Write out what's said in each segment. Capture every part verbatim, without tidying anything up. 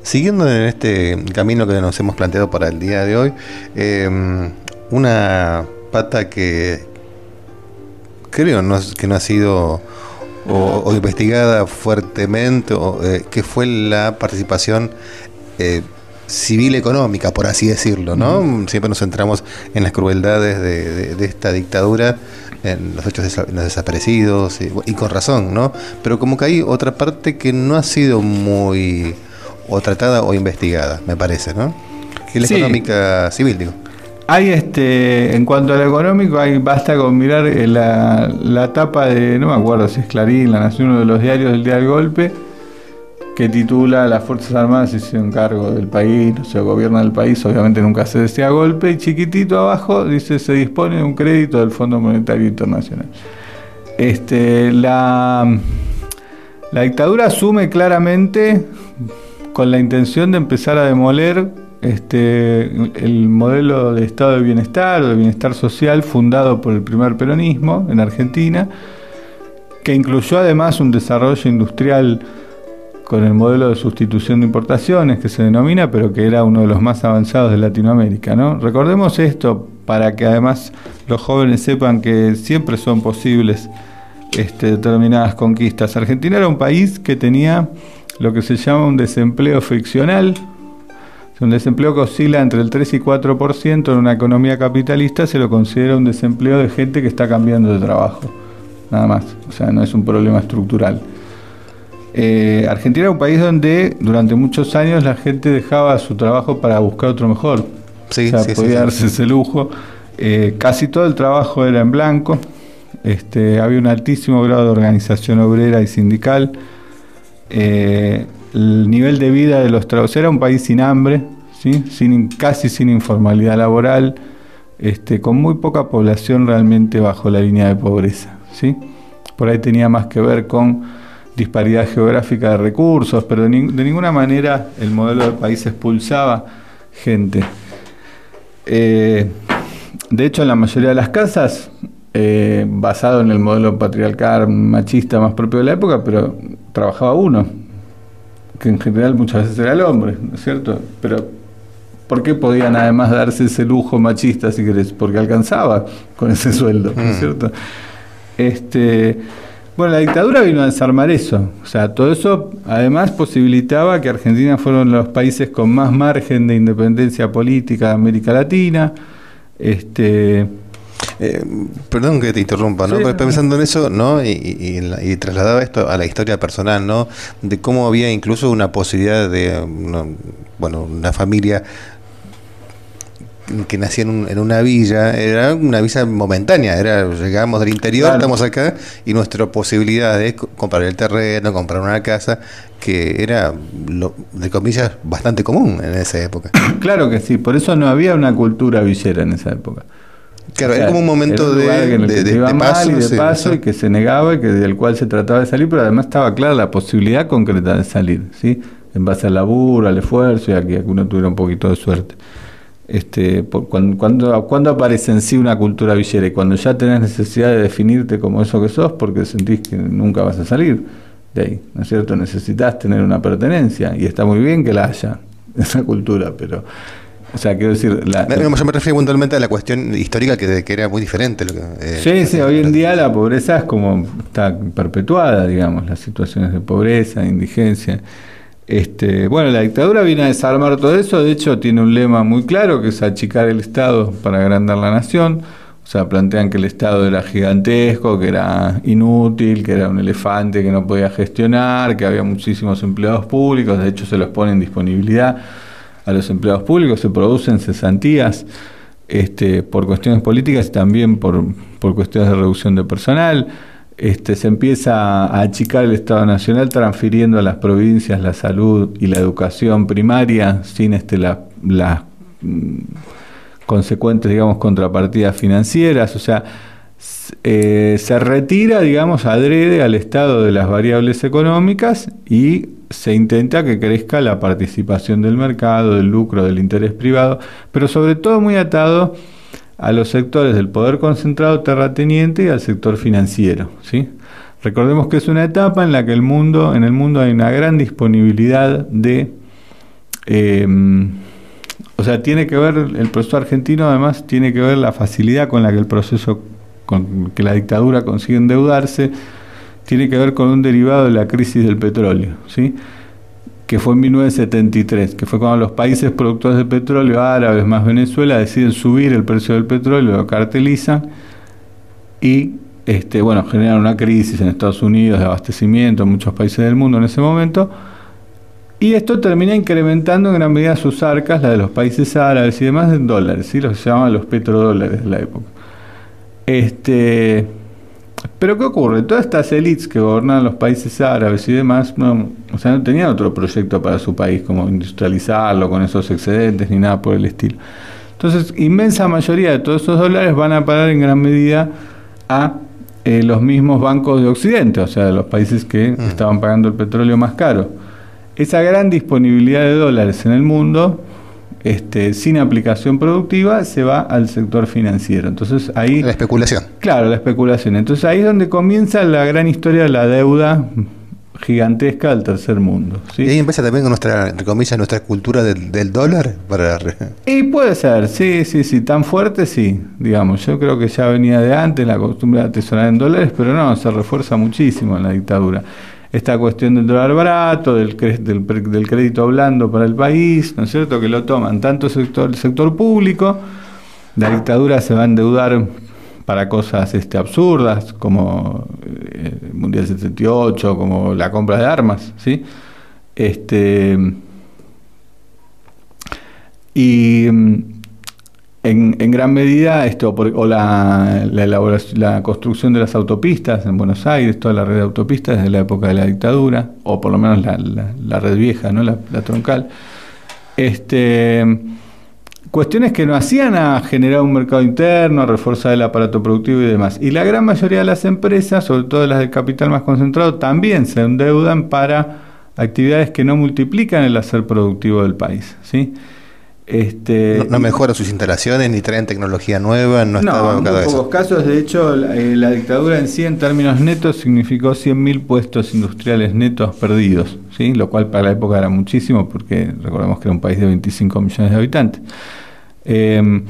siguiendo en este camino que nos hemos planteado para el día de hoy, eh, una pata que creo no, que no ha sido o, o investigada fuertemente, o, eh, que fue la participación eh, civil económica, por así decirlo, ¿no? Mm. Siempre nos centramos en las crueldades de, de, de esta dictadura, en los hechos de los desaparecidos, y, y con razón, ¿no? Pero como que hay otra parte que no ha sido muy o tratada o investigada, me parece, ¿no? Que es la sí. económica civil, digo. Hay este, en cuanto a lo económico, hay, basta con mirar la, la tapa de, no me acuerdo si es Clarín, La Nación, uno de los diarios del día del golpe, que titula "Las Fuerzas Armadas se hicieron cargo del país, no se gobierna el país", obviamente nunca se decía golpe, y chiquitito abajo dice "se dispone de un crédito del Fondo Monetario Internacional". Este, la, la dictadura asume claramente con la intención de empezar a demoler este, el modelo de estado de bienestar o de bienestar social fundado por el primer peronismo en Argentina, que incluyó además un desarrollo industrial con el modelo de sustitución de importaciones, que se denomina, pero que era uno de los más avanzados de Latinoamérica, ¿no? Recordemos esto para que además los jóvenes sepan que siempre son posibles este, determinadas conquistas. Argentina era un país que tenía lo que se llama un desempleo friccional, un desempleo que oscila entre el tres y cuatro por ciento. En una economía capitalista se lo considera un desempleo de gente que está cambiando de trabajo, nada más, o sea, no es un problema estructural. Eh, Argentina era un país donde durante muchos años la gente dejaba su trabajo para buscar otro mejor. Sí, o sea, sí, podía sí, darse sí. ese lujo. Eh, casi todo el trabajo era en blanco. Este, había un altísimo grado de organización obrera y sindical. Eh, el nivel de vida de los trabajadores era un país sin hambre, ¿sí? sin, casi sin informalidad laboral, este, con muy poca población realmente bajo la línea de pobreza, ¿sí? Por ahí tenía más que ver con disparidad geográfica de recursos, pero de, ni, de ninguna manera el modelo del país expulsaba gente. Eh, de hecho, en la mayoría de las casas, eh, basado en el modelo patriarcal machista más propio de la época, pero trabajaba uno, que en general muchas veces era el hombre, ¿no es cierto? Pero ¿por qué podían además darse ese lujo machista, si querés? Porque alcanzaba con ese sueldo, ¿no es cierto? Este... Bueno, la dictadura vino a desarmar eso, o sea, todo eso además posibilitaba que Argentina fuera uno de los países con más margen de independencia política de América Latina. Este, eh, perdón que te interrumpa, ¿no? Sí, no, pensando en eso, ¿no? Y, y, y trasladaba esto a la historia personal, ¿no? De cómo había incluso una posibilidad de, no, bueno, una familia que nacía en, un, en una villa, era una villa momentánea, era llegábamos del interior, claro. Estamos acá, y nuestra posibilidad de comprar el terreno, comprar una casa, que era, lo, de comillas, bastante común en esa época. Claro que sí, por eso no había una cultura villera en esa época. Claro, o sea, era como un momento un de, de, de, de, de paso, y de sí, paso y que se negaba y que del cual se trataba de salir, pero además estaba clara la posibilidad concreta de salir, ¿sí? En base al laburo, al esfuerzo y a que uno tuviera un poquito de suerte. Este, por, cuando, cuando, cuando aparece en sí una cultura villera, y cuando ya tenés necesidad de definirte como eso que sos, porque sentís que nunca vas a salir de ahí, ¿no es cierto? Necesitas tener una pertenencia, y está muy bien que la haya, esa cultura, pero, o sea, quiero decir... La, me, yo me refiero puntualmente a la cuestión histórica, que, que era muy diferente. Lo que, eh, sí, sí, hoy en día la pobreza es como, está perpetuada, digamos, las situaciones de pobreza, de indigencia. Este, bueno, la dictadura viene a desarmar todo eso. De hecho, tiene un lema muy claro, que es achicar el Estado para agrandar la nación. O sea, plantean que el Estado era gigantesco, que era inútil, que era un elefante que no podía gestionar, que había muchísimos empleados públicos. De hecho, se los pone en disponibilidad a los empleados públicos, se producen cesantías este, por cuestiones políticas y también por, por cuestiones de reducción de personal. Este, se empieza a achicar el Estado Nacional, transfiriendo a las provincias la salud y la educación primaria sin este, la, las mm, consecuentes, digamos, contrapartidas financieras. O sea, eh, se retira, digamos, adrede al Estado de las variables económicas y se intenta que crezca la participación del mercado, del lucro, del interés privado, pero sobre todo muy atado a los sectores del poder concentrado terrateniente y al sector financiero, ¿sí? Recordemos que es una etapa en la que el mundo, en el mundo hay una gran disponibilidad de Eh, o sea, tiene que ver, el proceso argentino además tiene que ver la facilidad con la que el proceso, con que la dictadura consigue endeudarse, tiene que ver con un derivado de la crisis del petróleo, ¿sí? Que fue en mil novecientos setenta y tres, que fue cuando los países productores de petróleo, árabes más Venezuela, deciden subir el precio del petróleo, lo cartelizan y este, bueno, generan una crisis en Estados Unidos de abastecimiento en muchos países del mundo en ese momento, y esto termina incrementando en gran medida sus arcas, la de los países árabes y demás, en dólares, ¿sí? Los que se llamaban los petrodólares de la época. Este... Pero ¿qué ocurre? Todas estas élites que gobernaban los países árabes y demás, no, o sea, no tenían otro proyecto para su país, como industrializarlo con esos excedentes ni nada por el estilo. Entonces, inmensa mayoría de todos esos dólares van a parar en gran medida a eh, los mismos bancos de Occidente, o sea, de los países que mm. estaban pagando el petróleo más caro. Esa gran disponibilidad de dólares en el mundo, Este, sin aplicación productiva, se va al sector financiero. Entonces ahí... La especulación. Claro, la especulación. Entonces ahí es donde comienza la gran historia de la deuda gigantesca del tercer mundo, ¿sí? Y ahí empieza también con nuestra, entre comillas, nuestra cultura del, del dólar. Para... Y puede ser, sí, sí, sí, tan fuerte sí, digamos. Yo creo que ya venía de antes la costumbre de atesorar en dólares, pero no, se refuerza muchísimo en la dictadura. Esta cuestión del dólar barato, del, del, del crédito blando para el país, ¿no es cierto?, que lo toman tanto el sector, el sector público, la dictadura se va a endeudar para cosas este, absurdas, como el eh, Mundial setenta y ocho, como la compra de armas, ¿sí? Este, y... En, en gran medida esto por, o la, la elaboración, la construcción de las autopistas en Buenos Aires, toda la red de autopistas desde la época de la dictadura, o por lo menos la, la, la red vieja, ¿no? la, la troncal. Este, cuestiones que no hacían a generar un mercado interno, a reforzar el aparato productivo y demás. Y la gran mayoría de las empresas, sobre todo las del capital más concentrado, también se endeudan para actividades que no multiplican el hacer productivo del país, ¿sí? Este, no, no mejoran sus instalaciones ni traen tecnología nueva, no, no está en muy pocos casos. De hecho, la, eh, la dictadura en sí, en términos netos, significó cien mil puestos industriales netos perdidos, ¿sí? Lo cual para la época era muchísimo, porque recordemos que era un país de veinticinco millones de habitantes. Eh,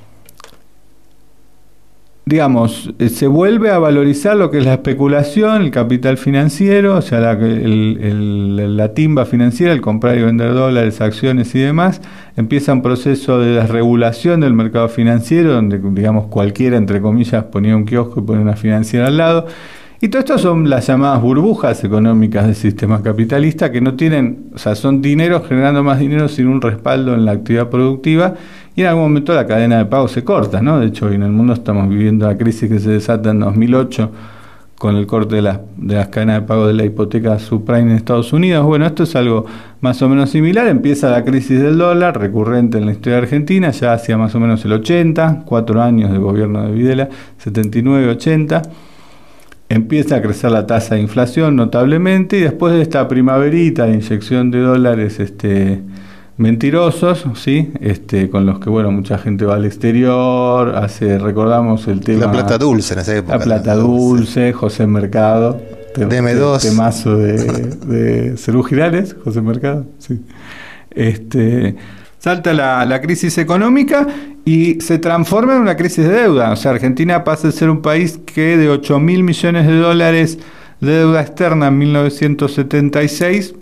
digamos, eh, se vuelve a valorizar lo que es la especulación, el capital financiero, o sea, la, el, el, la timba financiera, el comprar y vender dólares, acciones y demás. Empieza un proceso de desregulación del mercado financiero, donde, digamos, cualquiera, entre comillas, ponía un kiosco y ponía una financiera al lado. Y todo esto son las llamadas burbujas económicas del sistema capitalista, que no tienen, o sea, son dinero generando más dinero sin un respaldo en la actividad productiva, y en algún momento la cadena de pago se corta, ¿no? De hecho, hoy en el mundo estamos viviendo la crisis que se desata en dos mil ocho con el corte de las, de las cadenas de pago de la hipoteca subprime en Estados Unidos. Bueno, esto es algo más o menos similar. Empieza la crisis del dólar, recurrente en la historia argentina, ya hacia más o menos el ochenta, cuatro años de gobierno de Videla, setenta y nueve, ochenta. Empieza a crecer la tasa de inflación notablemente, y después de esta primaverita de inyección de dólares este, mentirosos, ¿sí? Este, con los que, bueno, mucha gente va al exterior, hace, recordamos el tema... La plata dulce en esa época. La plata dulce, José Mercado. D M dos. Temazo de, de Cerú Girales, José Mercado, sí. Este... Salta la, la crisis económica y se transforma en una crisis de deuda. O sea, Argentina pasa a ser un país que de ocho mil millones de dólares de deuda externa en mil novecientos setenta y seis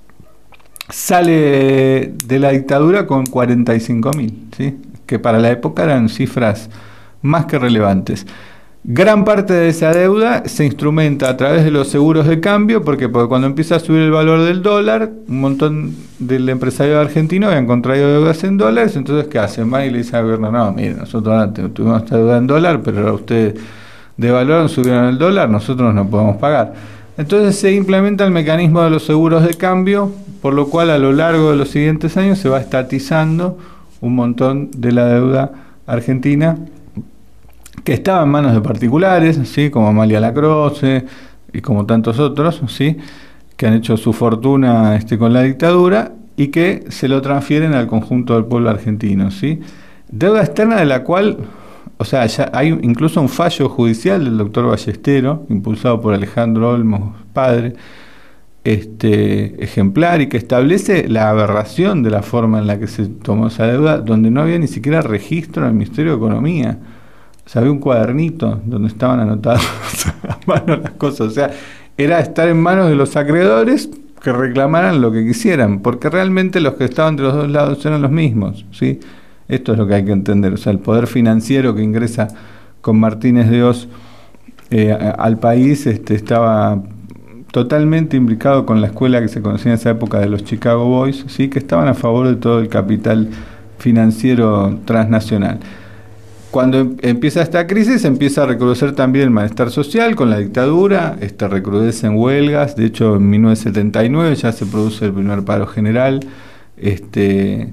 sale de la dictadura con cuarenta y cinco mil, ¿sí? Que para la época eran cifras más que relevantes. Gran parte de esa deuda se instrumenta a través de los seguros de cambio, porque, porque cuando empieza a subir el valor del dólar, un montón del empresario argentino habían contraído deudas en dólares. Entonces, ¿qué hacen? Van y le dicen al gobierno: no, mire, nosotros ahora tuvimos esta deuda en dólar, pero ahora ustedes devaluaron, subieron el dólar, nosotros no podemos pagar. Entonces se implementa el mecanismo de los seguros de cambio, por lo cual a lo largo de los siguientes años se va estatizando un montón de la deuda argentina, que estaba en manos de particulares, ¿sí? Como Amalia Lacroce y como tantos otros, ¿sí? Que han hecho su fortuna este, con la dictadura, y que se lo transfieren al conjunto del pueblo argentino, ¿sí? Deuda externa de la cual, o sea, ya hay incluso un fallo judicial del doctor Ballestero, impulsado por Alejandro Olmos padre, este, ejemplar y que establece la aberración de la forma en la que se tomó esa deuda, donde no había ni siquiera registro en el Ministerio de Economía. O sea, había un cuadernito donde estaban anotadas a mano las cosas. O sea, era estar en manos de los acreedores que reclamaran lo que quisieran, porque realmente los que estaban de los dos lados eran los mismos, ¿sí? Esto es lo que hay que entender. O sea, el poder financiero que ingresa con Martínez de Hoz eh, al país este, estaba totalmente implicado con la escuela que se conocía en esa época de los Chicago Boys, ¿sí? Que estaban a favor de todo el capital financiero transnacional. Cuando empieza esta crisis, empieza a recrudecer también el malestar social con la dictadura, este, recrudecen huelgas. De hecho, en mil novecientos setenta y nueve ya se produce el primer paro general. Este,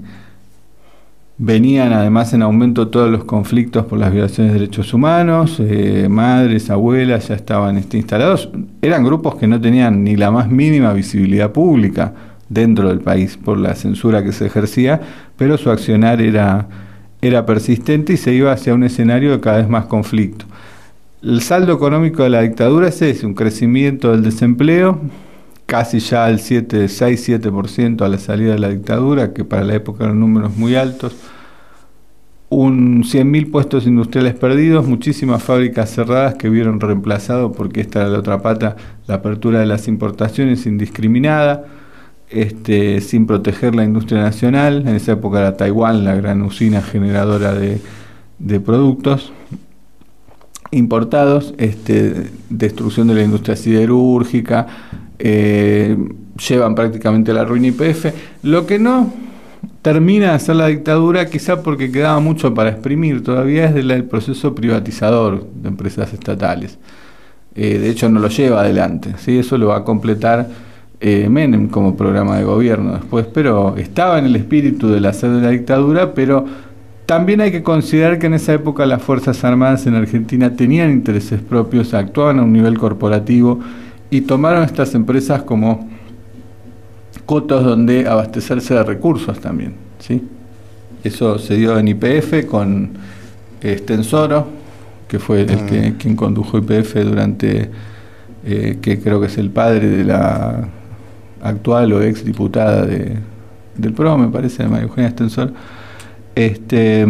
venían además en aumento todos los conflictos por las violaciones de derechos humanos, eh, madres, abuelas ya estaban este, instalados. Eran grupos que no tenían ni la más mínima visibilidad pública dentro del país por la censura que se ejercía, pero su accionar era... era persistente y se iba hacia un escenario de cada vez más conflicto. El saldo económico de la dictadura es ese, un crecimiento del desempleo, casi ya al siete, seis, siete por ciento a la salida de la dictadura, que para la época eran números muy altos, un cien mil puestos industriales perdidos, muchísimas fábricas cerradas que vieron reemplazado, porque esta era la otra pata, la apertura de las importaciones indiscriminada, Este, sin proteger la industria nacional. En esa época era Taiwán la gran usina generadora de, de productos importados, este, destrucción de la industria siderúrgica, eh, llevan prácticamente a la ruina Y P F. Lo que no termina de hacer la dictadura, quizá porque quedaba mucho para exprimir todavía, es del proceso privatizador de empresas estatales. Eh, de hecho no lo lleva adelante, ¿sí? Eso lo va a completar Eh, Menem como programa de gobierno después, pero estaba en el espíritu del hacer de la dictadura. Pero también hay que considerar que en esa época las Fuerzas Armadas en Argentina tenían intereses propios, actuaban a un nivel corporativo y tomaron estas empresas como cotos donde abastecerse de recursos también, ¿sí? Eso se dio en Y P F con Stensoro, que fue el que quien condujo Y P F durante, eh, que creo que es el padre de la actual o ex diputada de, del P R O, me parece, de María Eugenia Stensor. Este,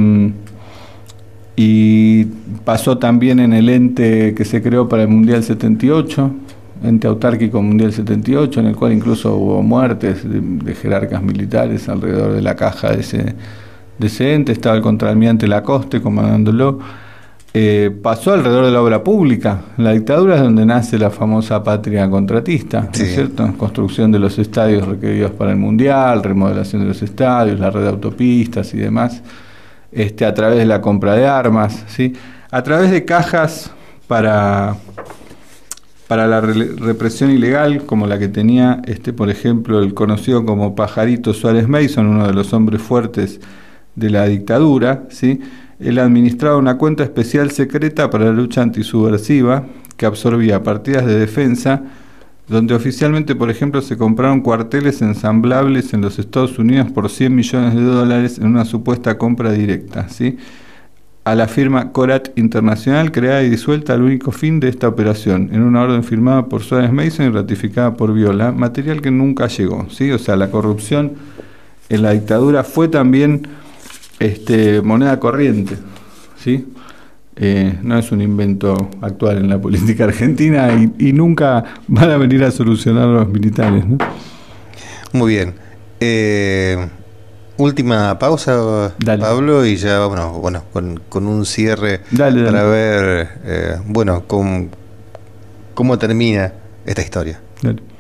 y pasó también en el ente que se creó para el Mundial setenta y ocho, ente autárquico Mundial setenta y ocho, en el cual incluso hubo muertes de, de jerarcas militares alrededor de la caja de ese, de ese ente. Estaba el contraalmirante Lacoste comandándolo. Eh, pasó alrededor de la obra pública. La dictadura es donde nace la famosa patria contratista, sí. ¿No es cierto? Construcción de los estadios requeridos para el Mundial, remodelación de los estadios, la red de autopistas y demás, este, a través de la compra de armas, ¿sí? A través de cajas para, para la re- represión ilegal, como la que tenía, este, por ejemplo, el conocido como Pajarito Suárez Mason, uno de los hombres fuertes de la dictadura, ¿sí? Él administraba una cuenta especial secreta para la lucha antisubversiva que absorbía partidas de defensa, donde oficialmente, por ejemplo, se compraron cuarteles ensamblables en los Estados Unidos por cien millones de dólares en una supuesta compra directa, ¿sí? A la firma Corat Internacional, creada y disuelta al único fin de esta operación, en una orden firmada por Suárez Mason y ratificada por Viola, material que nunca llegó, ¿sí? O sea, la corrupción en la dictadura fue también Este, moneda corriente, ¿sí? Eh, no es un invento actual en la política argentina y, y nunca van a venir a solucionar los militares, ¿no? Muy bien. Eh, última pausa, dale. Pablo, y ya vámonos, bueno, con, con un cierre dale, para dale. ver, eh, bueno, cómo, cómo termina esta historia. Dale.